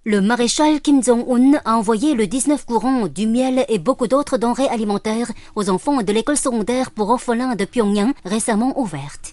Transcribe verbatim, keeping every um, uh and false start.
Le maréchal Kim Jong-un a envoyé le dix-neuf courant, du miel et beaucoup d'autres denrées alimentaires aux enfants de l'école secondaire pour orphelins de Pyongyang récemment ouverte.